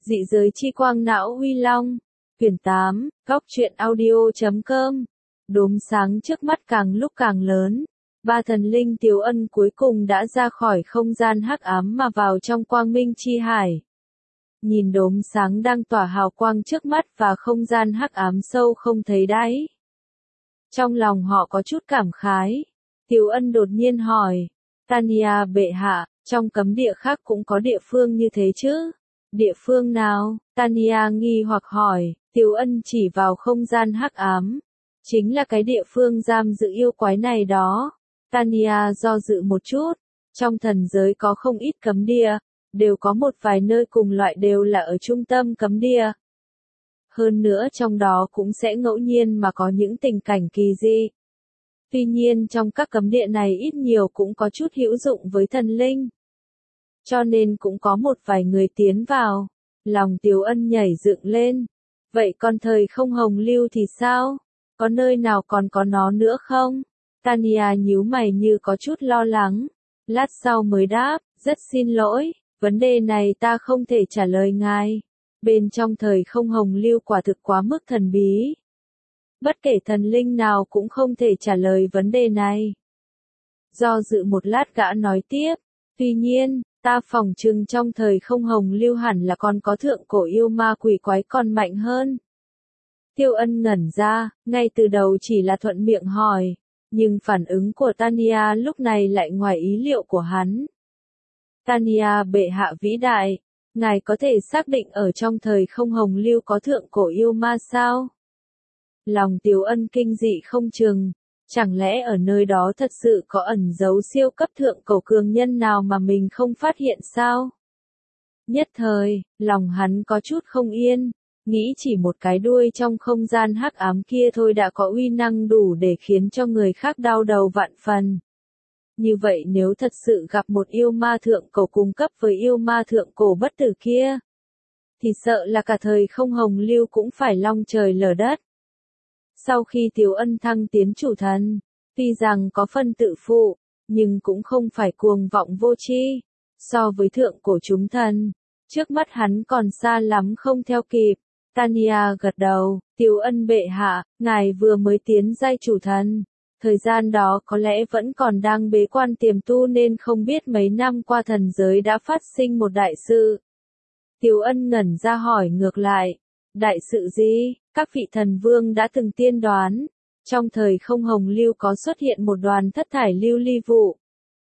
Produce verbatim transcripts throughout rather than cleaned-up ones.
Dị giới chi quang não uy long. Quyển tám, góc truyện audio.com. Đốm sáng trước mắt càng lúc càng lớn. Ba thần linh Tiếu Ân cuối cùng đã ra khỏi không gian hắc ám mà vào trong quang minh chi hải. Nhìn đốm sáng đang tỏa hào quang trước mắt và không gian hắc ám sâu không thấy đáy. Trong lòng họ có chút cảm khái. Tiếu Ân đột nhiên hỏi, Tania bệ hạ, trong cấm địa khác cũng có địa phương như thế chứ? Địa phương nào? Tania nghi hoặc hỏi. Tiếu Ân chỉ vào không gian hắc ám. Chính là cái địa phương giam giữ yêu quái này đó. Tania do dự một chút. Trong thần giới có không ít cấm địa, đều có một vài nơi cùng loại đều là ở trung tâm cấm địa. Hơn nữa trong đó cũng sẽ ngẫu nhiên mà có những tình cảnh kỳ dị. Tuy nhiên trong các cấm địa này ít nhiều cũng có chút hữu dụng với thần linh. Cho nên cũng có một vài người tiến vào. Lòng Tiếu Ân nhảy dựng lên. Vậy còn thời không hồng lưu thì sao? Có nơi nào còn có nó nữa không? Tania nhíu mày như có chút lo lắng. Lát sau mới đáp, rất xin lỗi, vấn đề này ta không thể trả lời ngài. Bên trong thời không hồng lưu quả thực quá mức thần bí. Bất kể thần linh nào cũng không thể trả lời vấn đề này. Do dự một lát gã nói tiếp, tuy nhiên, ta phỏng chừng trong thời không hồng lưu hẳn là còn có thượng cổ yêu ma quỷ quái còn mạnh hơn. Tiêu Ân ngẩn ra, ngay từ đầu chỉ là thuận miệng hỏi, nhưng phản ứng của Tania lúc này lại ngoài ý liệu của hắn. Tania bệ hạ vĩ đại, ngài có thể xác định ở trong thời không hồng lưu có thượng cổ yêu ma sao? Lòng Tiếu Ân kinh dị không chừng, chẳng lẽ ở nơi đó thật sự có ẩn giấu siêu cấp thượng cổ cường nhân nào mà mình không phát hiện sao? Nhất thời, lòng hắn có chút không yên, nghĩ chỉ một cái đuôi trong không gian hắc ám kia thôi đã có uy năng đủ để khiến cho người khác đau đầu vạn phần. Như vậy nếu thật sự gặp một yêu ma thượng cổ cùng cấp với yêu ma thượng cổ bất tử kia, thì sợ là cả thời không hồng lưu cũng phải long trời lở đất. Sau khi Tiếu Ân thăng tiến chủ thần, tuy rằng có phân tự phụ, nhưng cũng không phải cuồng vọng vô tri. So với thượng cổ chúng thần, trước mắt hắn còn xa lắm không theo kịp. Tania gật đầu, Tiếu Ân bệ hạ, ngài vừa mới tiến giai chủ thần. Thời gian đó có lẽ vẫn còn đang bế quan tiềm tu nên không biết mấy năm qua thần giới đã phát sinh một đại sự. Tiếu Ân ngẩn ra hỏi ngược lại, đại sự gì? Các vị thần vương đã từng tiên đoán, trong thời không hồng lưu có xuất hiện một đoàn thất thải lưu ly vụ.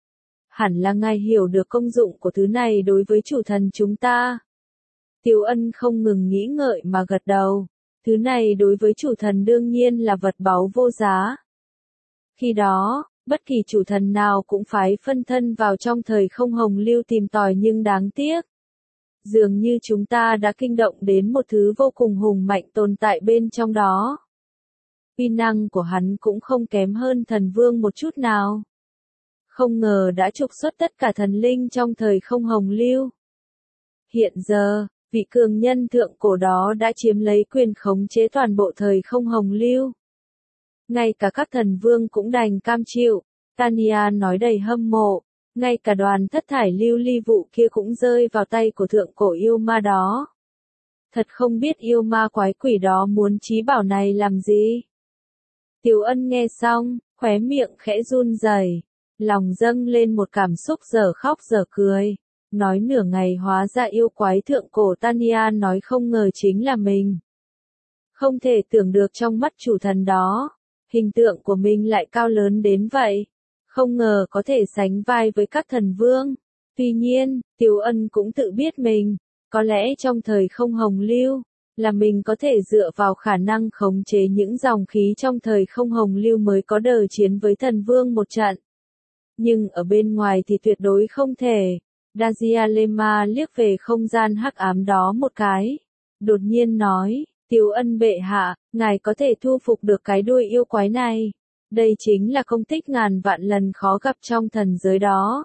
Hẳn là ngài hiểu được công dụng của thứ này đối với chủ thần chúng ta. Tiếu Ân không ngừng nghĩ ngợi mà gật đầu, thứ này đối với chủ thần đương nhiên là vật báu vô giá. Khi đó, bất kỳ chủ thần nào cũng phái phân thân vào trong thời không hồng lưu tìm tòi nhưng đáng tiếc. Dường như chúng ta đã kinh động đến một thứ vô cùng hùng mạnh tồn tại bên trong đó. Uy năng của hắn cũng không kém hơn thần vương một chút nào. Không ngờ đã trục xuất tất cả thần linh trong thời không hồng lưu. Hiện giờ, vị cường nhân thượng cổ đó đã chiếm lấy quyền khống chế toàn bộ thời không hồng lưu. Ngay cả các thần vương cũng đành cam chịu, Tania nói đầy hâm mộ. Ngay cả đoàn thất thải lưu ly vụ kia cũng rơi vào tay của thượng cổ yêu ma đó. Thật không biết yêu ma quái quỷ đó muốn chí bảo này làm gì. Tiếu Ân nghe xong, khóe miệng khẽ run rẩy, lòng dâng lên một cảm xúc dở khóc dở cười. Nói nửa ngày hóa ra yêu quái thượng cổ Tania nói không ngờ chính là mình. Không thể tưởng được trong mắt chủ thần đó, hình tượng của mình lại cao lớn đến vậy. Không ngờ có thể sánh vai với các thần vương. Tuy nhiên, Tiếu Ân cũng tự biết mình, có lẽ trong thời không hồng lưu, là mình có thể dựa vào khả năng khống chế những dòng khí trong thời không hồng lưu mới có đờ chiến với thần vương một trận. Nhưng ở bên ngoài thì tuyệt đối không thể. Dazialema liếc về không gian hắc ám đó một cái. Đột nhiên nói, Tiếu Ân bệ hạ, ngài có thể thu phục được cái đuôi yêu quái này. Đây chính là công tích ngàn vạn lần khó gặp trong thần giới đó.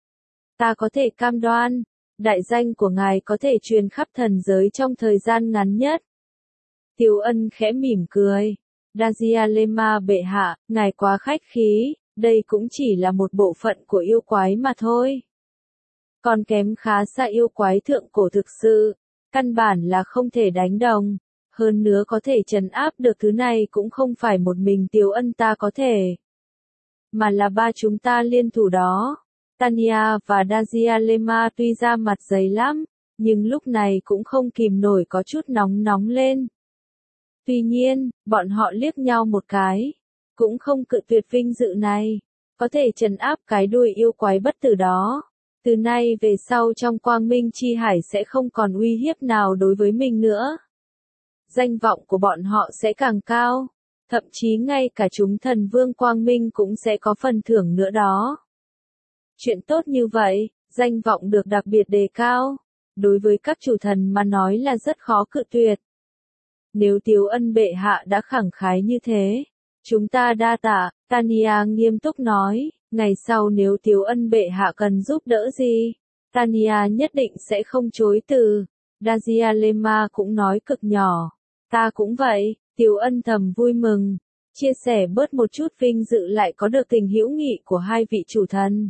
Ta có thể cam đoan, đại danh của ngài có thể truyền khắp thần giới trong thời gian ngắn nhất. Tiếu Ân khẽ mỉm cười. Dazialema bệ hạ, ngài quá khách khí, đây cũng chỉ là một bộ phận của yêu quái mà thôi. Còn kém khá xa yêu quái thượng cổ thực sự. căn bản là không thể đánh đồng. Hơn nữa có thể trấn áp được thứ này cũng không phải một mình Tiếu Ân ta có thể, mà là ba chúng ta liên thủ đó. Tanya và Dazialema tuy ra mặt dày lắm, nhưng lúc này cũng không kìm nổi có chút nóng nóng lên. Tuy nhiên, bọn họ liếc nhau một cái, cũng không cự tuyệt vinh dự này, có thể trấn áp cái đuôi yêu quái bất tử đó. Từ nay về sau trong Quang Minh Chi Hải sẽ không còn uy hiếp nào đối với mình nữa. Danh vọng của bọn họ sẽ càng cao, thậm chí ngay cả chúng thần vương Quang Minh cũng sẽ có phần thưởng nữa đó. Chuyện tốt như vậy, danh vọng được đặc biệt đề cao, đối với các chủ thần mà nói là rất khó cự tuyệt. Nếu Tiếu Ân bệ hạ đã khẳng khái như thế, chúng ta đa tạ, Tanya nghiêm túc nói, ngày sau nếu Tiếu Ân bệ hạ cần giúp đỡ gì, Tanya nhất định sẽ không chối từ. Dazialema cũng nói cực nhỏ, ta cũng vậy, Tiếu Ân thầm vui mừng, chia sẻ bớt một chút vinh dự lại có được tình hữu nghị của hai vị chủ thần.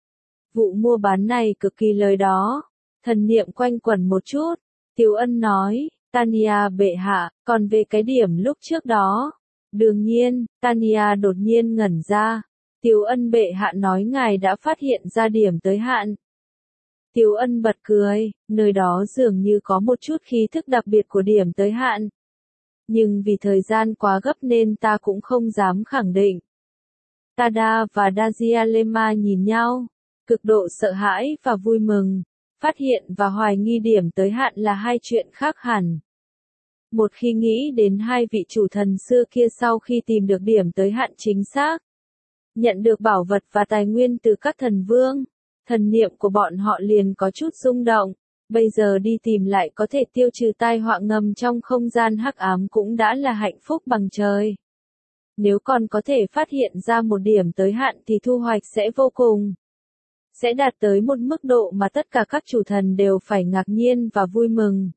Vụ mua bán này cực kỳ lời đó, thần niệm quanh quẩn một chút, Tiếu Ân nói, Tanya bệ hạ, còn về cái điểm lúc trước đó. Đương nhiên, Tanya đột nhiên ngẩn ra, Tiếu Ân bệ hạ nói ngài đã phát hiện ra điểm tới hạn. Tiếu Ân bật cười, nơi đó dường như có một chút khí thức đặc biệt của điểm tới hạn. Nhưng vì thời gian quá gấp nên ta cũng không dám khẳng định. Tada và Dazialema nhìn nhau, cực độ sợ hãi và vui mừng, phát hiện và hoài nghi điểm tới hạn là hai chuyện khác hẳn. Một khi nghĩ đến hai vị chủ thần xưa kia sau khi tìm được điểm tới hạn chính xác, nhận được bảo vật và tài nguyên từ các thần vương, thần niệm của bọn họ liền có chút rung động, bây giờ đi tìm lại có thể tiêu trừ tai họa ngầm trong không gian hắc ám cũng đã là hạnh phúc bằng trời. Nếu còn có thể phát hiện ra một điểm tới hạn thì thu hoạch sẽ vô cùng, sẽ đạt tới một mức độ mà tất cả các chủ thần đều phải ngạc nhiên và vui mừng.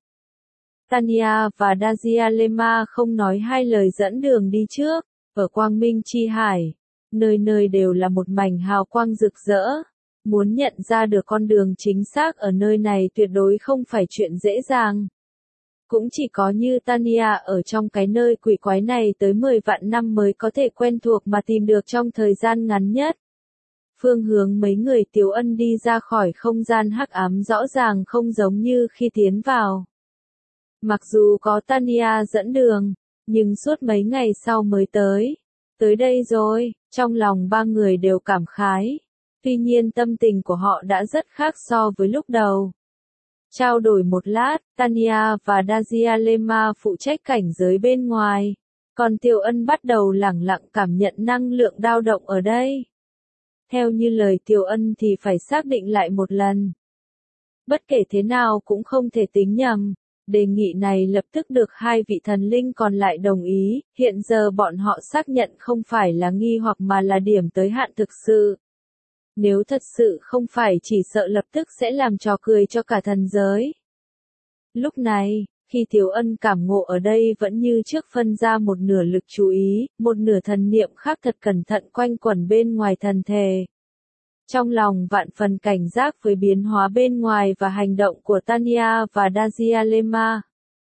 Tanya và Dazialema không nói hai lời dẫn đường đi trước, ở Quang Minh Chi Hải, nơi nơi đều là một mảnh hào quang rực rỡ. Muốn nhận ra được con đường chính xác ở nơi này tuyệt đối không phải chuyện dễ dàng. Cũng chỉ có như Tanya ở trong cái nơi quỷ quái này tới mười vạn năm mới có thể quen thuộc mà tìm được trong thời gian ngắn nhất. Phương hướng mấy người Tiếu Ân đi ra khỏi không gian hắc ám rõ ràng không giống như khi tiến vào. Mặc dù có Tanya dẫn đường, nhưng suốt mấy ngày sau mới tới. Tới đây rồi, trong lòng ba người đều cảm khái. Tuy nhiên tâm tình của họ đã rất khác so với lúc đầu. Trao đổi một lát, Tanya và Dazialema phụ trách cảnh giới bên ngoài. Còn Tiếu Ân bắt đầu lẳng lặng cảm nhận năng lượng dao động ở đây. Theo như lời Tiếu Ân thì phải xác định lại một lần. Bất kể thế nào cũng không thể tính nhầm. Đề nghị này lập tức được hai vị thần linh còn lại đồng ý, hiện giờ bọn họ xác nhận không phải là nghi hoặc mà là điểm tới hạn thực sự. Nếu thật sự không phải chỉ sợ lập tức sẽ làm trò cười cho cả thần giới. Lúc này, khi Tiếu Ân cảm ngộ ở đây vẫn như trước phân ra một nửa lực chú ý, một nửa thần niệm khác thật cẩn thận quanh quẩn bên ngoài thần thể. Trong lòng vạn phần cảnh giác với biến hóa bên ngoài và hành động của Tanya và Dazialema.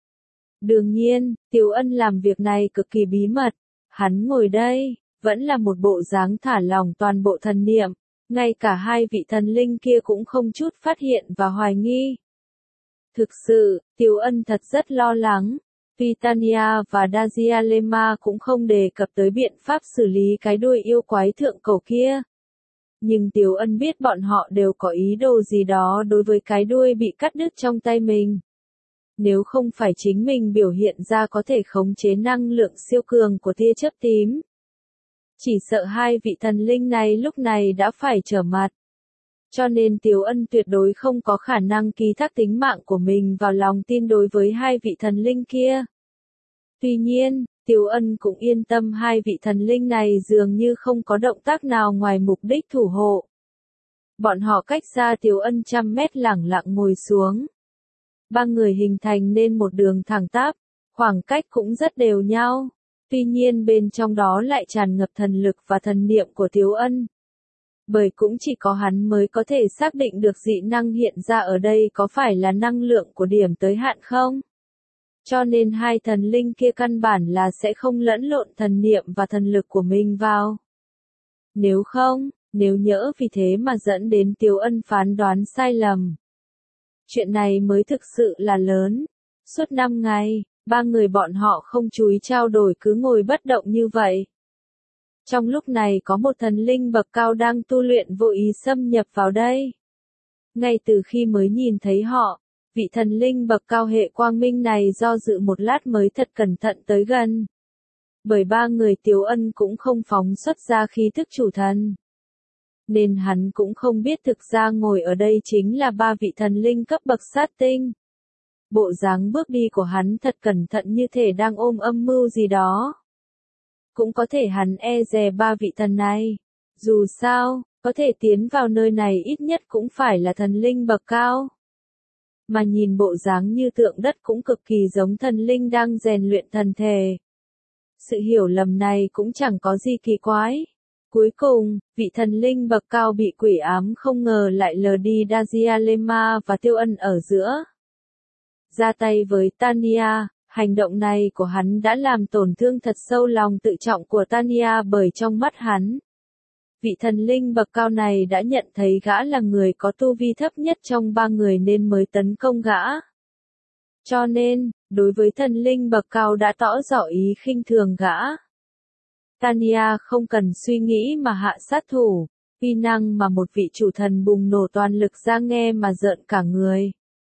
Đương nhiên, Tiếu Ân làm việc này cực kỳ bí mật. Hắn ngồi đây, vẫn là một bộ dáng thả lỏng toàn bộ thần niệm. Ngay cả hai vị thần linh kia cũng không chút phát hiện và hoài nghi. Thực sự, Tiếu Ân thật rất lo lắng. Tuy Tanya và Dazialema cũng không đề cập tới biện pháp xử lý cái đuôi yêu quái thượng cổ kia. Nhưng Tiếu Ân biết bọn họ đều có ý đồ gì đó đối với cái đuôi bị cắt đứt trong tay mình. Nếu không phải chính mình biểu hiện ra có thể khống chế năng lượng siêu cường của tia chớp tím. Chỉ sợ hai vị thần linh này lúc này đã phải trở mặt. Cho nên Tiếu Ân tuyệt đối không có khả năng ký thác tính mạng của mình vào lòng tin đối với hai vị thần linh kia. Tuy nhiên, Tiếu Ân cũng yên tâm hai vị thần linh này dường như không có động tác nào ngoài mục đích thủ hộ. Bọn họ cách xa Tiếu Ân trăm mét lẳng lặng ngồi xuống. Ba người hình thành nên một đường thẳng tắp, khoảng cách cũng rất đều nhau. Tuy nhiên bên trong đó lại tràn ngập thần lực và thần niệm của Tiếu Ân. Bởi cũng chỉ có hắn mới có thể xác định được dị năng hiện ra ở đây có phải là năng lượng của điểm tới hạn không. Cho nên hai thần linh kia căn bản là sẽ không lẫn lộn thần niệm và thần lực của mình vào. Nếu không, nếu nhỡ vì thế mà dẫn đến Tiếu Ân phán đoán sai lầm. Chuyện này mới thực sự là lớn. Suốt năm ngày, ba người bọn họ không chú ý trao đổi cứ ngồi bất động như vậy. Trong lúc này có một thần linh bậc cao đang tu luyện vô ý xâm nhập vào đây. Ngay từ khi mới nhìn thấy họ, vị thần linh bậc cao hệ quang minh này do dự một lát mới thật cẩn thận tới gần. Bởi ba người Tiếu Ân cũng không phóng xuất ra khí thức chủ thần. Nên hắn cũng không biết thực ra ngồi ở đây chính là ba vị thần linh cấp bậc sát tinh. Bộ dáng bước đi của hắn thật cẩn thận như thể đang ôm âm mưu gì đó. Cũng có thể hắn e dè ba vị thần này. Dù sao, có thể tiến vào nơi này ít nhất cũng phải là thần linh bậc cao. Mà nhìn bộ dáng như tượng đất cũng cực kỳ giống thần linh đang rèn luyện thần thể. Sự hiểu lầm này cũng chẳng có gì kỳ quái. Cuối cùng, vị thần linh bậc cao bị quỷ ám không ngờ lại lờ đi Dajialema và Tiêu Ân ở giữa. Ra tay với Tanya, hành động này của hắn đã làm tổn thương thật sâu lòng tự trọng của Tanya bởi trong mắt hắn. Vị thần linh bậc cao này đã nhận thấy gã là người có tu vi thấp nhất trong ba người nên mới tấn công gã. Cho nên, đối với thần linh bậc cao đã tỏ rõ ý khinh thường gã. Tanya không cần suy nghĩ mà hạ sát thủ, uy năng mà một vị chủ thần bùng nổ toàn lực ra nghe mà rợn cả người.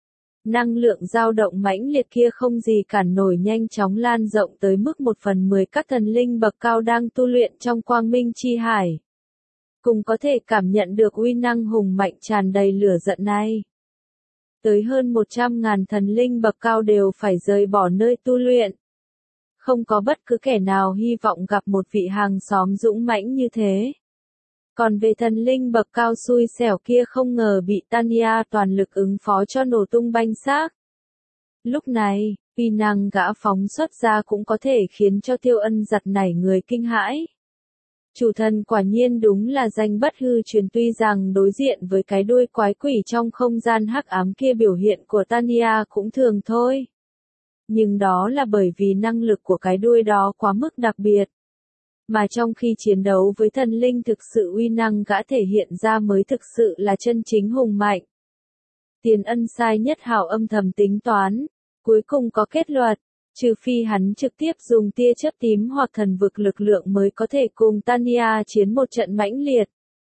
Năng lượng dao động mãnh liệt kia không gì cản nổi nhanh chóng lan rộng tới mức một phần mười các thần linh bậc cao đang tu luyện trong quang minh chi hải. Cùng có thể cảm nhận được uy năng hùng mạnh tràn đầy lửa giận này. Tới hơn một trăm ngàn thần linh bậc cao đều phải rời bỏ nơi tu luyện. Không có bất cứ kẻ nào hy vọng gặp một vị hàng xóm dũng mãnh như thế. Còn về thần linh bậc cao xui xẻo kia không ngờ bị Tanya toàn lực ứng phó cho nổ tung banh xác. Lúc này, uy năng gã phóng xuất ra cũng có thể khiến cho Tiêu Ân giật nảy người kinh hãi. Chủ thần quả nhiên đúng là danh bất hư truyền, tuy rằng đối diện với cái đuôi quái quỷ trong không gian hắc ám kia biểu hiện của Tanya cũng thường thôi. Nhưng đó là bởi vì năng lực của cái đuôi đó quá mức đặc biệt. Mà trong khi chiến đấu với thần linh thực sự uy năng gã thể hiện ra mới thực sự là chân chính hùng mạnh. Tiền Ân sai nhất hảo âm thầm tính toán, cuối cùng có kết luận, trừ phi hắn trực tiếp dùng tia chớp tím hoặc thần vực lực lượng mới có thể cùng Tanya chiến một trận mãnh liệt.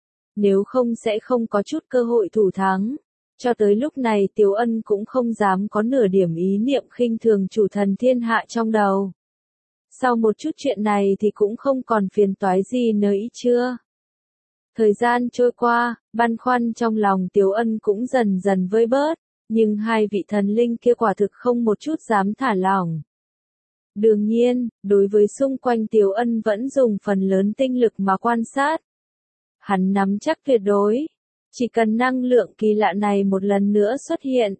Nếu không sẽ không có chút cơ hội thủ thắng. Cho tới lúc này Tiếu Ân cũng không dám có nửa điểm ý niệm khinh thường chủ thần thiên hạ trong đầu. Sau một chút chuyện này thì cũng không còn phiền toái gì nữa ý chưa. Thời gian trôi qua, băn khoăn trong lòng Tiếu Ân cũng dần dần vơi bớt, nhưng hai vị thần linh kia quả thực không một chút dám thả lỏng. Đương nhiên, đối với xung quanh Tiếu Ân vẫn dùng phần lớn tinh lực mà quan sát. Hắn nắm chắc tuyệt đối, chỉ cần năng lượng kỳ lạ này một lần nữa xuất hiện,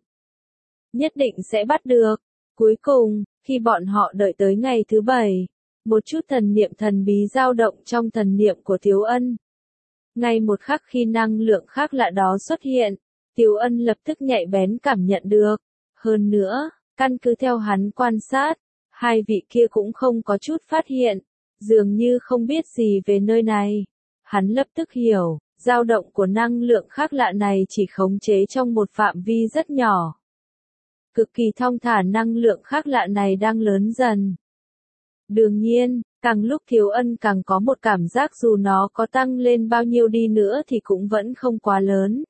nhất định sẽ bắt được. Cuối cùng, khi bọn họ đợi tới ngày thứ bảy, một chút thần niệm thần bí dao động trong thần niệm của Tiếu Ân. Ngay một khắc khi năng lượng khác lạ đó xuất hiện, Tiếu Ân lập tức nhạy bén cảm nhận được. Hơn nữa, căn cứ theo hắn quan sát, hai vị kia cũng không có chút phát hiện, dường như không biết gì về nơi này. Hắn lập tức hiểu, dao động của năng lượng khác lạ này chỉ khống chế trong một phạm vi rất nhỏ. Cực kỳ thong thả năng lượng khác lạ này đang lớn dần. Đương nhiên, càng lúc Tiếu Ân càng có một cảm giác dù nó có tăng lên bao nhiêu đi nữa thì cũng vẫn không quá lớn.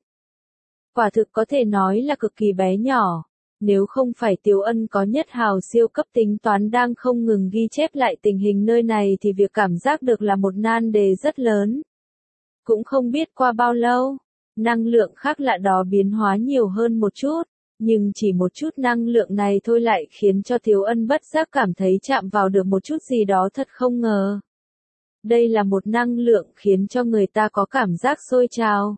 Quả thực có thể nói là cực kỳ bé nhỏ. Nếu không phải Tiếu Ân có nhất hào siêu cấp tính toán đang không ngừng ghi chép lại tình hình nơi này thì việc cảm giác được là một nan đề rất lớn. Cũng không biết qua bao lâu, năng lượng khác lạ đó biến hóa nhiều hơn một chút. Nhưng chỉ một chút năng lượng này thôi lại khiến cho Tiếu Ân bất giác cảm thấy chạm vào được một chút gì đó thật không ngờ. Đây là một năng lượng khiến cho người ta có cảm giác sôi trào.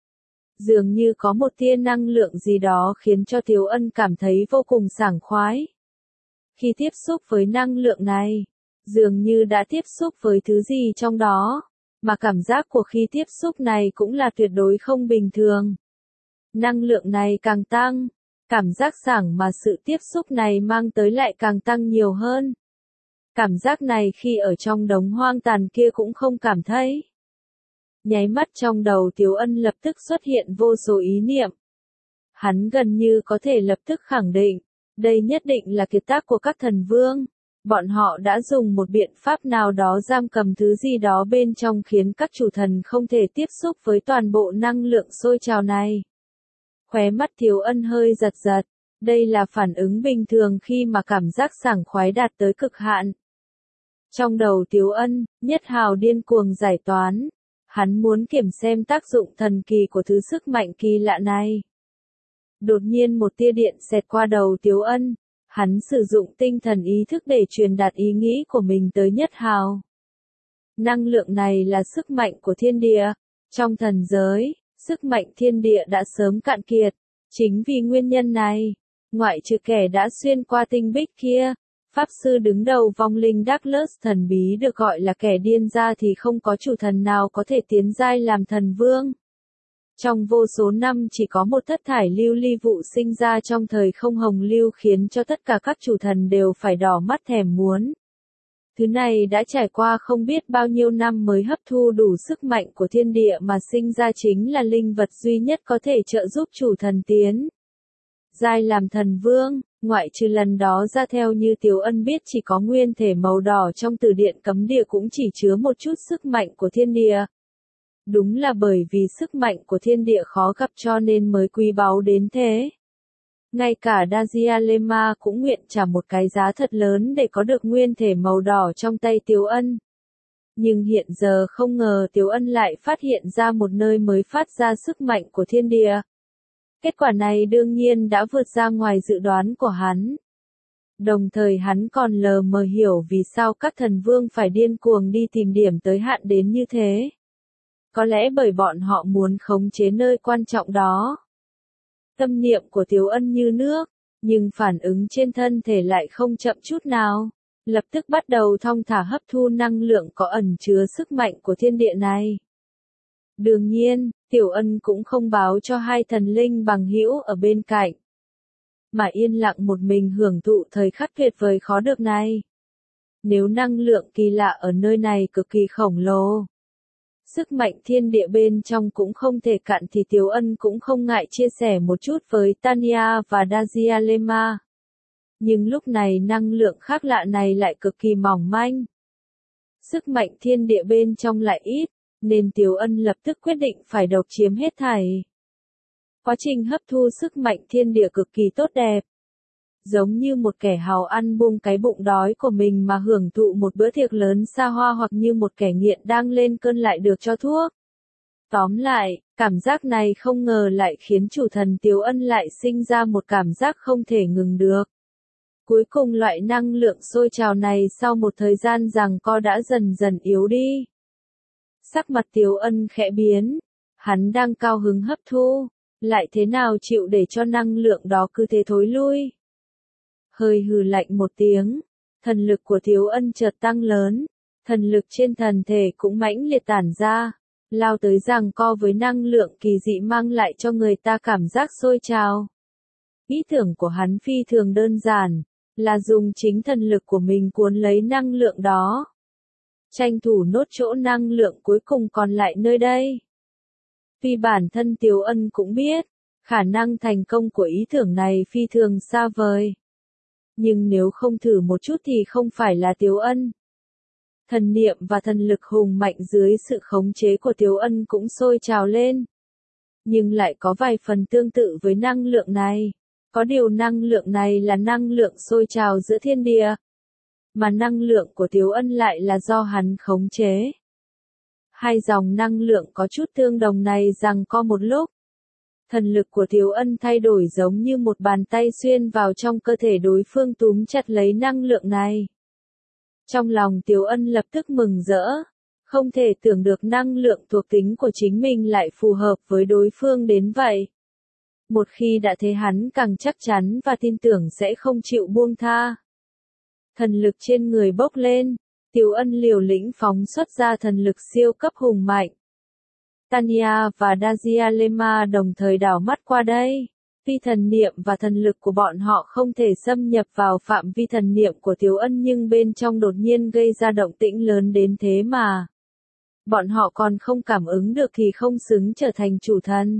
Dường như có một tia năng lượng gì đó khiến cho Tiếu Ân cảm thấy vô cùng sảng khoái. Khi tiếp xúc với năng lượng này, dường như đã tiếp xúc với thứ gì trong đó, mà cảm giác của khi tiếp xúc này cũng là tuyệt đối không bình thường. Năng lượng này càng tăng, cảm giác sảng mà sự tiếp xúc này mang tới lại càng tăng nhiều hơn. Cảm giác này khi ở trong đống hoang tàn kia cũng không cảm thấy. Nháy mắt trong đầu Tiếu Ân lập tức xuất hiện vô số ý niệm. Hắn gần như có thể lập tức khẳng định, đây nhất định là kiệt tác của các thần vương. Bọn họ đã dùng một biện pháp nào đó giam cầm thứ gì đó bên trong khiến các chủ thần không thể tiếp xúc với toàn bộ năng lượng sôi trào này. Khóe mắt Tiếu Ân hơi giật giật, đây là phản ứng bình thường khi mà cảm giác sảng khoái đạt tới cực hạn. Trong đầu Tiếu Ân, Nhất Hào điên cuồng giải toán. Hắn muốn kiểm xem tác dụng thần kỳ của thứ sức mạnh kỳ lạ này. Đột nhiên một tia điện xẹt qua đầu Tiếu Ân. Hắn sử dụng tinh thần ý thức để truyền đạt ý nghĩ của mình tới Nhất Hào. Năng lượng này là sức mạnh của thiên địa. Trong thần giới, sức mạnh thiên địa đã sớm cạn kiệt. Chính vì nguyên nhân này, ngoại trừ kẻ đã xuyên qua tinh bích kia, Pháp sư đứng đầu vong linh Douglas thần bí được gọi là kẻ điên ra thì không có chủ thần nào có thể tiến giai làm thần vương. Trong vô số năm chỉ có một thất thải lưu ly vụ sinh ra trong thời không hồng lưu khiến cho tất cả các chủ thần đều phải đỏ mắt thèm muốn. Thứ này đã trải qua không biết bao nhiêu năm mới hấp thu đủ sức mạnh của thiên địa mà sinh ra chính là linh vật duy nhất có thể trợ giúp chủ thần tiến giai làm thần vương. Ngoại trừ lần đó ra theo như Tiếu Ân biết chỉ có nguyên thể màu đỏ trong từ điện cấm địa cũng chỉ chứa một chút sức mạnh của thiên địa. Đúng là bởi vì sức mạnh của thiên địa khó gặp cho nên mới quý báu đến thế. Ngay cả Dajialema cũng nguyện trả một cái giá thật lớn để có được nguyên thể màu đỏ trong tay Tiếu Ân. Nhưng hiện giờ không ngờ Tiếu Ân lại phát hiện ra một nơi mới phát ra sức mạnh của thiên địa. Kết quả này đương nhiên đã vượt ra ngoài dự đoán của hắn. Đồng thời hắn còn lờ mờ hiểu vì sao các thần vương phải điên cuồng đi tìm điểm tới hạn đến như thế. Có lẽ bởi bọn họ muốn khống chế nơi quan trọng đó. Tâm niệm của Tiếu Ân như nước, nhưng phản ứng trên thân thể lại không chậm chút nào. Lập tức bắt đầu thong thả hấp thu năng lượng có ẩn chứa sức mạnh của thiên địa này. Đương nhiên, Tiểu Ân cũng không báo cho hai thần linh bằng hữu ở bên cạnh. Mà yên lặng một mình hưởng thụ thời khắc tuyệt vời khó được này. Nếu năng lượng kỳ lạ ở nơi này cực kỳ khổng lồ. Sức mạnh thiên địa bên trong cũng không thể cạn thì Tiếu Ân cũng không ngại chia sẻ một chút với Tanya và Dajialema. Nhưng lúc này năng lượng khác lạ này lại cực kỳ mỏng manh. Sức mạnh thiên địa bên trong lại ít, nên Tiếu Ân lập tức quyết định phải độc chiếm hết thảy. Quá trình hấp thu sức mạnh thiên địa cực kỳ tốt đẹp. Giống như một kẻ hào ăn buông cái bụng đói của mình mà hưởng thụ một bữa tiệc lớn xa hoa hoặc như một kẻ nghiện đang lên cơn lại được cho thuốc. Tóm lại, cảm giác này không ngờ lại khiến chủ thần Tiếu Ân lại sinh ra một cảm giác không thể ngừng được. Cuối cùng loại năng lượng sôi trào này sau một thời gian giằng co đã dần dần yếu đi. Sắc mặt Tiếu Ân khẽ biến, hắn đang cao hứng hấp thu, lại thế nào chịu để cho năng lượng đó cứ thế thối lui. Hơi hừ lạnh một tiếng, thần lực của Tiếu Ân chợt tăng lớn, thần lực trên thần thể cũng mãnh liệt tản ra, lao tới giằng co với năng lượng kỳ dị mang lại cho người ta cảm giác sôi trào. Ý tưởng của hắn phi thường đơn giản, là dùng chính thần lực của mình cuốn lấy năng lượng đó. Tranh thủ nốt chỗ năng lượng cuối cùng còn lại nơi đây. Vì bản thân Tiếu Ân cũng biết, khả năng thành công của ý tưởng này phi thường xa vời. Nhưng nếu không thử một chút thì không phải là Tiếu Ân. Thần niệm và thần lực hùng mạnh dưới sự khống chế của Tiếu Ân cũng sôi trào lên. Nhưng lại có vài phần tương tự với năng lượng này. Có điều năng lượng này là năng lượng sôi trào giữa thiên địa. Mà năng lượng của Tiếu Ân lại là do hắn khống chế. Hai dòng năng lượng có chút tương đồng này giằng co một lúc. Thần lực của Tiếu Ân thay đổi giống như một bàn tay xuyên vào trong cơ thể đối phương túm chặt lấy năng lượng này. Trong lòng Tiếu Ân lập tức mừng rỡ. Không thể tưởng được năng lượng thuộc tính của chính mình lại phù hợp với đối phương đến vậy. Một khi đã thế hắn càng chắc chắn và tin tưởng sẽ không chịu buông tha. Thần lực trên người bốc lên, Tiếu Ân liều lĩnh phóng xuất ra thần lực siêu cấp hùng mạnh. Tanya và Dajialema đồng thời đảo mắt qua đây. Tuy thần niệm và thần lực của bọn họ không thể xâm nhập vào phạm vi thần niệm của Tiếu Ân nhưng bên trong đột nhiên gây ra động tĩnh lớn đến thế mà. Bọn họ còn không cảm ứng được thì không xứng trở thành chủ thần.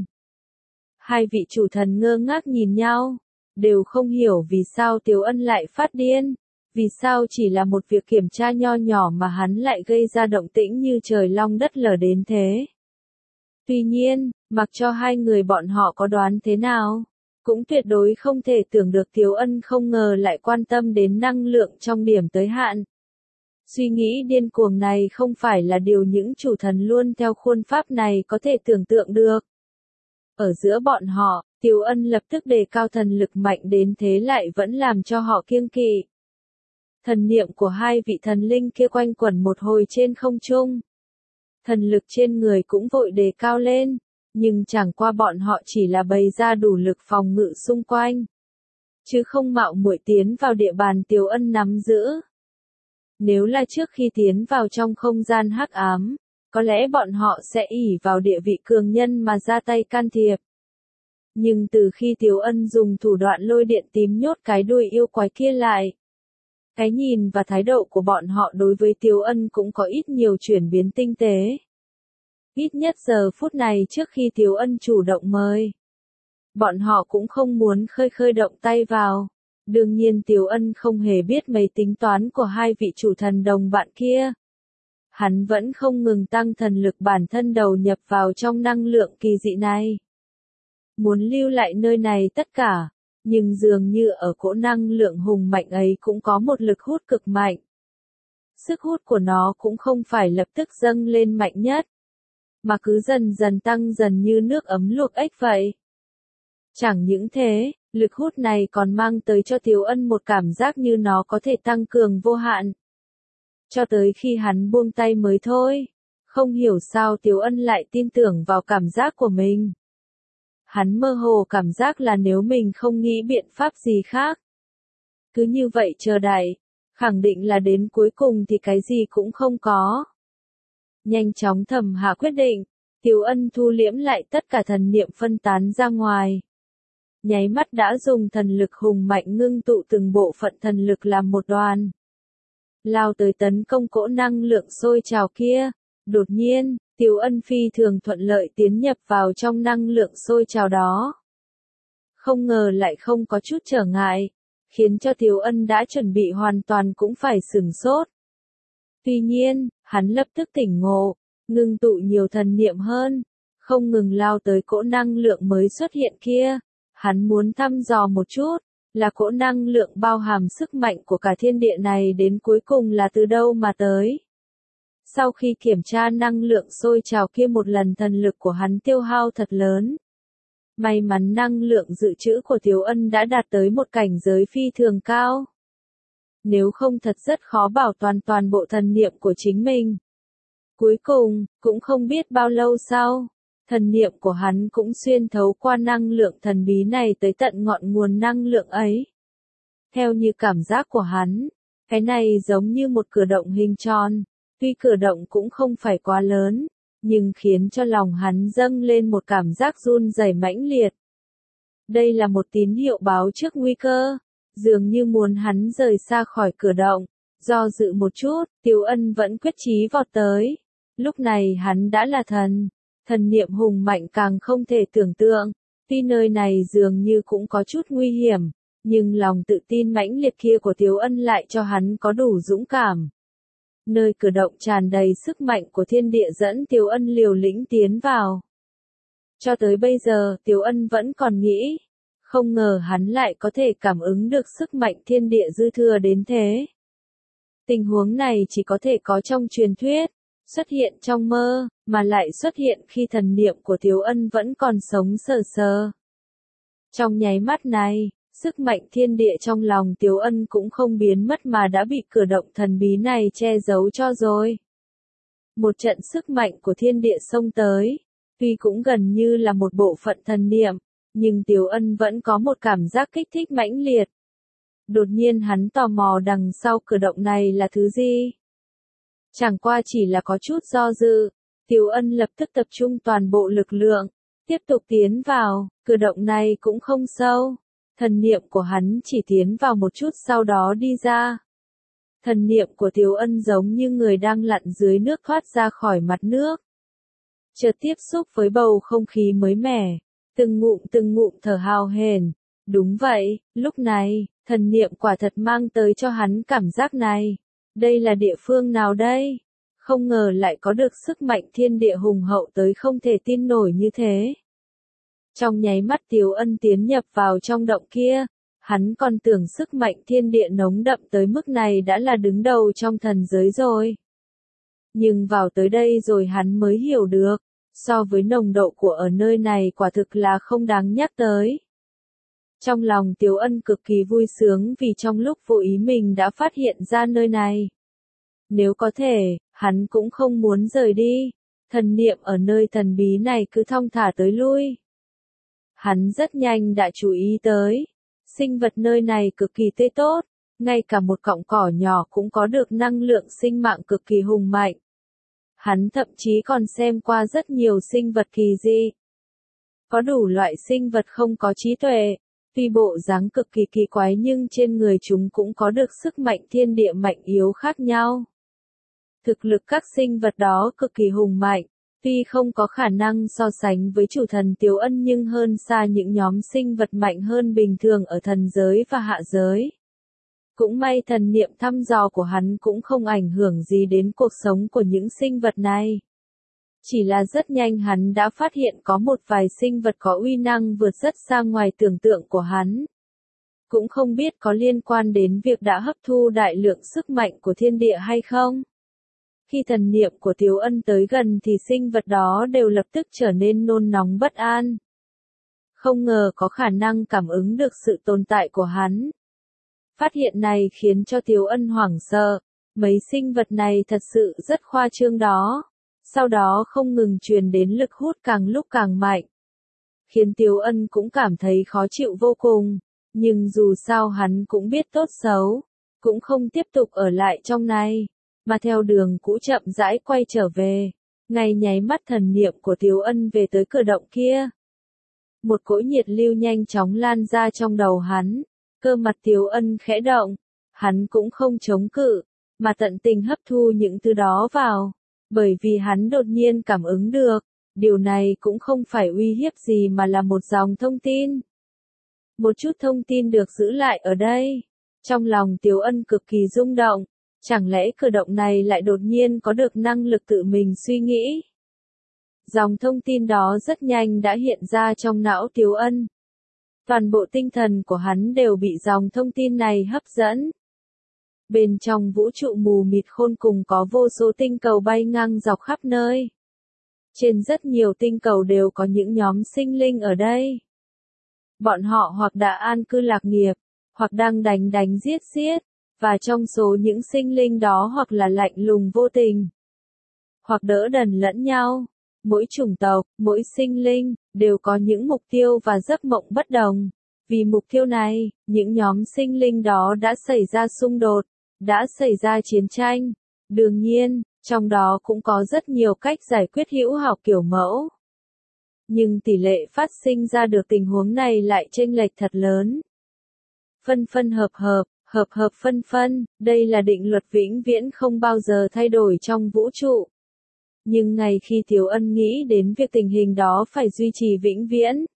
Hai vị chủ thần ngơ ngác nhìn nhau, đều không hiểu vì sao Tiếu Ân lại phát điên, vì sao chỉ là một việc kiểm tra nho nhỏ mà hắn lại gây ra động tĩnh như trời long đất lở đến thế. Tuy nhiên, mặc cho hai người bọn họ có đoán thế nào, cũng tuyệt đối không thể tưởng được Tiếu Ân không ngờ lại quan tâm đến năng lượng trong điểm tới hạn. Suy nghĩ điên cuồng này không phải là điều những chủ thần luôn theo khuôn pháp này có thể tưởng tượng được. Ở giữa bọn họ, Tiếu Ân lập tức đề cao thần lực mạnh đến thế lại vẫn làm cho họ kiêng kỵ. Thần niệm của hai vị thần linh kia quanh quẩn một hồi trên không trung. Thần lực trên người cũng vội đề cao lên, nhưng chẳng qua bọn họ chỉ là bày ra đủ lực phòng ngự xung quanh, chứ không mạo muội tiến vào địa bàn Tiếu Ân nắm giữ. Nếu là trước khi tiến vào trong không gian hắc ám, có lẽ bọn họ sẽ ỷ vào địa vị cường nhân mà ra tay can thiệp. Nhưng từ khi Tiếu Ân dùng thủ đoạn lôi điện tím nhốt cái đuôi yêu quái kia lại, cái nhìn và thái độ của bọn họ đối với Tiếu Ân cũng có ít nhiều chuyển biến tinh tế. Ít nhất giờ phút này trước khi Tiếu Ân chủ động mời, bọn họ cũng không muốn khơi khơi động tay vào. Đương nhiên Tiếu Ân không hề biết mấy tính toán của hai vị chủ thần đồng bạn kia. Hắn vẫn không ngừng tăng thần lực bản thân đầu nhập vào trong năng lượng kỳ dị này. Muốn lưu lại nơi này tất cả, nhưng dường như ở cỗ năng lượng hùng mạnh ấy cũng có một lực hút cực mạnh. Sức hút của nó cũng không phải lập tức dâng lên mạnh nhất, mà cứ dần dần tăng dần như nước ấm luộc ếch vậy. Chẳng những thế, lực hút này còn mang tới cho Tiếu Ân một cảm giác như nó có thể tăng cường vô hạn. Cho tới khi hắn buông tay mới thôi, không hiểu sao Tiếu Ân lại tin tưởng vào cảm giác của mình. Hắn mơ hồ cảm giác là nếu mình không nghĩ biện pháp gì khác, cứ như vậy chờ đợi, khẳng định là đến cuối cùng thì cái gì cũng không có. Nhanh chóng thầm hạ quyết định, Tiếu Ân thu liễm lại tất cả thần niệm phân tán ra ngoài. Nháy mắt đã dùng thần lực hùng mạnh ngưng tụ từng bộ phận thần lực làm một đoàn. Lao tới tấn công cỗ năng lượng sôi trào kia. Đột nhiên, Tiếu Ân phi thường thuận lợi tiến nhập vào trong năng lượng sôi trào đó. Không ngờ lại không có chút trở ngại, khiến cho Tiếu Ân đã chuẩn bị hoàn toàn cũng phải sửng sốt. Tuy nhiên, hắn lập tức tỉnh ngộ, ngưng tụ nhiều thần niệm hơn, không ngừng lao tới cỗ năng lượng mới xuất hiện kia. Hắn muốn thăm dò một chút, là cỗ năng lượng bao hàm sức mạnh của cả thiên địa này đến cuối cùng là từ đâu mà tới. Sau khi kiểm tra năng lượng sôi trào kia một lần thần lực của hắn tiêu hao thật lớn. May mắn năng lượng dự trữ của Tiếu Ân đã đạt tới một cảnh giới phi thường cao. Nếu không thật rất khó bảo toàn toàn bộ thần niệm của chính mình. Cuối cùng, cũng không biết bao lâu sau, thần niệm của hắn cũng xuyên thấu qua năng lượng thần bí này tới tận ngọn nguồn năng lượng ấy. Theo như cảm giác của hắn, cái này giống như một cửa động hình tròn, tuy cửa động cũng không phải quá lớn, nhưng khiến cho lòng hắn dâng lên một cảm giác run rẩy mãnh liệt. Đây là một tín hiệu báo trước nguy cơ, dường như muốn hắn rời xa khỏi cửa động. Do dự một chút, Tiếu Ân vẫn quyết chí vọt tới. Lúc này hắn đã là thần. Thần niệm hùng mạnh càng không thể tưởng tượng, tuy nơi này dường như cũng có chút nguy hiểm, nhưng lòng tự tin mãnh liệt kia của Tiếu Ân lại cho hắn có đủ dũng cảm. Nơi cửa động tràn đầy sức mạnh của thiên địa dẫn Tiếu Ân liều lĩnh tiến vào. Cho tới bây giờ Tiếu Ân vẫn còn nghĩ, không ngờ hắn lại có thể cảm ứng được sức mạnh thiên địa dư thừa đến thế. Tình huống này chỉ có thể có trong truyền thuyết. Xuất hiện trong mơ, mà lại xuất hiện khi thần niệm của Tiếu Ân vẫn còn sống sờ sờ. Trong nháy mắt này, sức mạnh thiên địa trong lòng Tiếu Ân cũng không biến mất mà đã bị cửa động thần bí này che giấu cho rồi. Một trận sức mạnh của thiên địa xông tới, tuy cũng gần như là một bộ phận thần niệm, nhưng Tiếu Ân vẫn có một cảm giác kích thích mãnh liệt. Đột nhiên hắn tò mò đằng sau cửa động này là thứ gì? Chẳng qua chỉ là có chút do dự, Tiếu Ân lập tức tập trung toàn bộ lực lượng, tiếp tục tiến vào, cử động này cũng không sâu. Thần niệm của hắn chỉ tiến vào một chút sau đó đi ra. Thần niệm của Tiếu Ân giống như người đang lặn dưới nước thoát ra khỏi mặt nước. Chợt tiếp xúc với bầu không khí mới mẻ, từng ngụm từng ngụm thở hào hển. Đúng vậy, lúc này, thần niệm quả thật mang tới cho hắn cảm giác này. Đây là địa phương nào đây? Không ngờ lại có được sức mạnh thiên địa hùng hậu tới không thể tin nổi như thế. Trong nháy mắt Tiếu Ân tiến nhập vào trong động kia, hắn còn tưởng sức mạnh thiên địa nồng đậm tới mức này đã là đứng đầu trong thần giới rồi. Nhưng vào tới đây rồi hắn mới hiểu được, so với nồng độ của ở nơi này quả thực là không đáng nhắc tới. Trong lòng Tiếu Ân cực kỳ vui sướng vì trong lúc vô ý mình đã phát hiện ra nơi này. Nếu có thể, hắn cũng không muốn rời đi, thần niệm ở nơi thần bí này cứ thong thả tới lui. Hắn rất nhanh đã chú ý tới, sinh vật nơi này cực kỳ tươi tốt, ngay cả một cọng cỏ nhỏ cũng có được năng lượng sinh mạng cực kỳ hùng mạnh. Hắn thậm chí còn xem qua rất nhiều sinh vật kỳ dị. Có đủ loại sinh vật không có trí tuệ, tuy bộ dáng cực kỳ kỳ quái nhưng trên người chúng cũng có được sức mạnh thiên địa mạnh yếu khác nhau. Thực lực các sinh vật đó cực kỳ hùng mạnh, tuy không có khả năng so sánh với chủ thần Tiếu Ân nhưng hơn xa những nhóm sinh vật mạnh hơn bình thường ở thần giới và hạ giới. Cũng may thần niệm thăm dò của hắn cũng không ảnh hưởng gì đến cuộc sống của những sinh vật này. Chỉ là rất nhanh hắn đã phát hiện có một vài sinh vật có uy năng vượt rất xa ngoài tưởng tượng của hắn. Cũng không biết có liên quan đến việc đã hấp thu đại lượng sức mạnh của thiên địa hay không. Khi thần niệm của Tiếu Ân tới gần thì sinh vật đó đều lập tức trở nên nôn nóng bất an. Không ngờ có khả năng cảm ứng được sự tồn tại của hắn. Phát hiện này khiến cho Tiếu Ân hoảng sợ, mấy sinh vật này thật sự rất khoa trương đó. Sau đó không ngừng truyền đến lực hút càng lúc càng mạnh. Khiến Tiếu Ân cũng cảm thấy khó chịu vô cùng, nhưng dù sao hắn cũng biết tốt xấu, cũng không tiếp tục ở lại trong này, mà theo đường cũ chậm rãi quay trở về. Ngay nháy mắt thần niệm của Tiếu Ân về tới cửa động kia. Một cỗ nhiệt lưu nhanh chóng lan ra trong đầu hắn, cơ mặt Tiếu Ân khẽ động, hắn cũng không chống cự, mà tận tình hấp thu những thứ đó vào. Bởi vì hắn đột nhiên cảm ứng được, điều này cũng không phải uy hiếp gì mà là một dòng thông tin. Một chút thông tin được giữ lại ở đây. Trong lòng Tiếu Ân cực kỳ rung động, chẳng lẽ cử động này lại đột nhiên có được năng lực tự mình suy nghĩ. Dòng thông tin đó rất nhanh đã hiện ra trong não Tiếu Ân. Toàn bộ tinh thần của hắn đều bị dòng thông tin này hấp dẫn. Bên trong vũ trụ mù mịt khôn cùng có vô số tinh cầu bay ngang dọc khắp nơi. Trên rất nhiều tinh cầu đều có những nhóm sinh linh ở đây. Bọn họ hoặc đã an cư lạc nghiệp, hoặc đang đánh đánh giết giết, và trong số những sinh linh đó hoặc là lạnh lùng vô tình, hoặc đỡ đần lẫn nhau. Mỗi chủng tộc, mỗi sinh linh, đều có những mục tiêu và giấc mộng bất đồng. Vì mục tiêu này, những nhóm sinh linh đó đã xảy ra xung đột, đã xảy ra chiến tranh. Đương nhiên, trong đó cũng có rất nhiều cách giải quyết hữu học kiểu mẫu. Nhưng tỷ lệ phát sinh ra được tình huống này lại chênh lệch thật lớn. Phân phân hợp hợp, hợp hợp phân phân, đây là định luật vĩnh viễn không bao giờ thay đổi trong vũ trụ. Nhưng ngay khi Tiếu Ân nghĩ đến việc tình hình đó phải duy trì vĩnh viễn,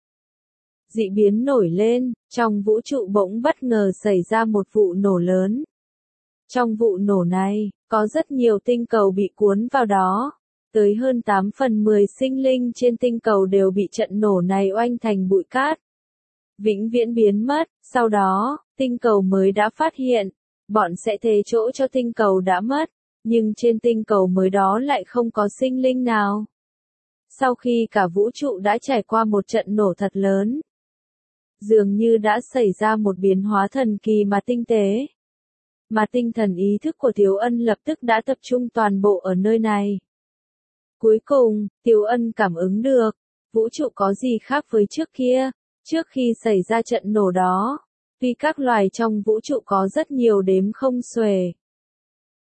dị biến nổi lên, trong vũ trụ bỗng bất ngờ xảy ra một vụ nổ lớn. Trong vụ nổ này, có rất nhiều tinh cầu bị cuốn vào đó. Tới hơn tám phần mười sinh linh trên tinh cầu đều bị trận nổ này oanh thành bụi cát. Vĩnh viễn biến mất, sau đó, tinh cầu mới đã phát hiện, bọn sẽ thế chỗ cho tinh cầu đã mất, nhưng trên tinh cầu mới đó lại không có sinh linh nào. Sau khi cả vũ trụ đã trải qua một trận nổ thật lớn, dường như đã xảy ra một biến hóa thần kỳ mà tinh tế. Mà tinh thần ý thức của Tiếu Ân lập tức đã tập trung toàn bộ ở nơi này. Cuối cùng, Tiếu Ân cảm ứng được, vũ trụ có gì khác với trước kia, trước khi xảy ra trận nổ đó. Tuy các loài trong vũ trụ có rất nhiều đếm không xuể,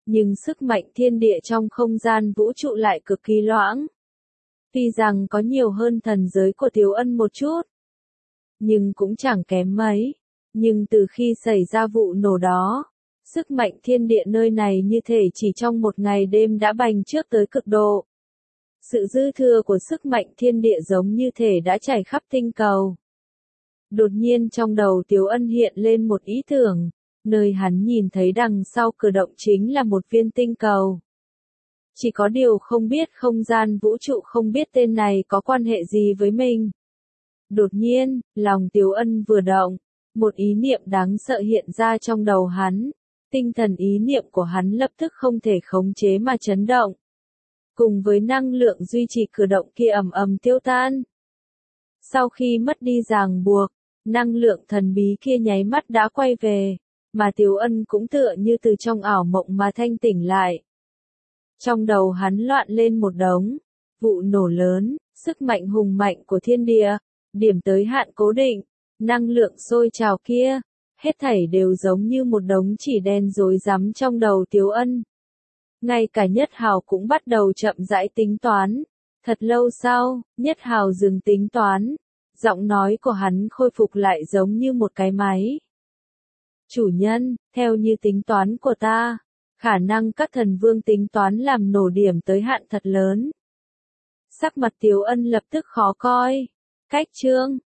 Nhưng sức mạnh thiên địa trong không gian vũ trụ lại cực kỳ loãng. Tuy rằng có nhiều hơn thần giới của Tiếu Ân một chút, nhưng cũng chẳng kém mấy. Nhưng từ khi xảy ra vụ nổ đó, sức mạnh thiên địa nơi này như thể chỉ trong một ngày đêm đã bành trước tới cực độ. Sự dư thừa của sức mạnh thiên địa giống như thể đã chảy khắp tinh cầu. Đột nhiên trong đầu Tiếu Ân hiện lên một ý tưởng, nơi hắn nhìn thấy đằng sau cử động chính là một viên tinh cầu. Chỉ có điều không biết không gian vũ trụ không biết tên này có quan hệ gì với mình. Đột nhiên, lòng Tiếu Ân vừa động, một ý niệm đáng sợ hiện ra trong đầu hắn. Tinh thần ý niệm của hắn lập tức không thể khống chế mà chấn động. Cùng với năng lượng duy trì cử động kia ầm ầm tiêu tan. Sau khi mất đi ràng buộc, năng lượng thần bí kia nháy mắt đã quay về, mà Tiếu Ân cũng tựa như từ trong ảo mộng mà thanh tỉnh lại. Trong đầu hắn loạn lên một đống, vụ nổ lớn, sức mạnh hùng mạnh của thiên địa, điểm tới hạn cố định, năng lượng sôi trào kia, hết thảy đều giống như một đống chỉ đen rối rắm trong đầu Tiếu Ân. Ngay cả Nhất Hào cũng bắt đầu chậm rãi tính toán. Thật lâu sau, Nhất Hào dừng tính toán, giọng nói của hắn khôi phục lại giống như một cái máy. Chủ nhân, theo như tính toán của ta, khả năng các thần vương tính toán làm nổ điểm tới hạn thật lớn. Sắc mặt Tiếu Ân lập tức khó coi. Cách chương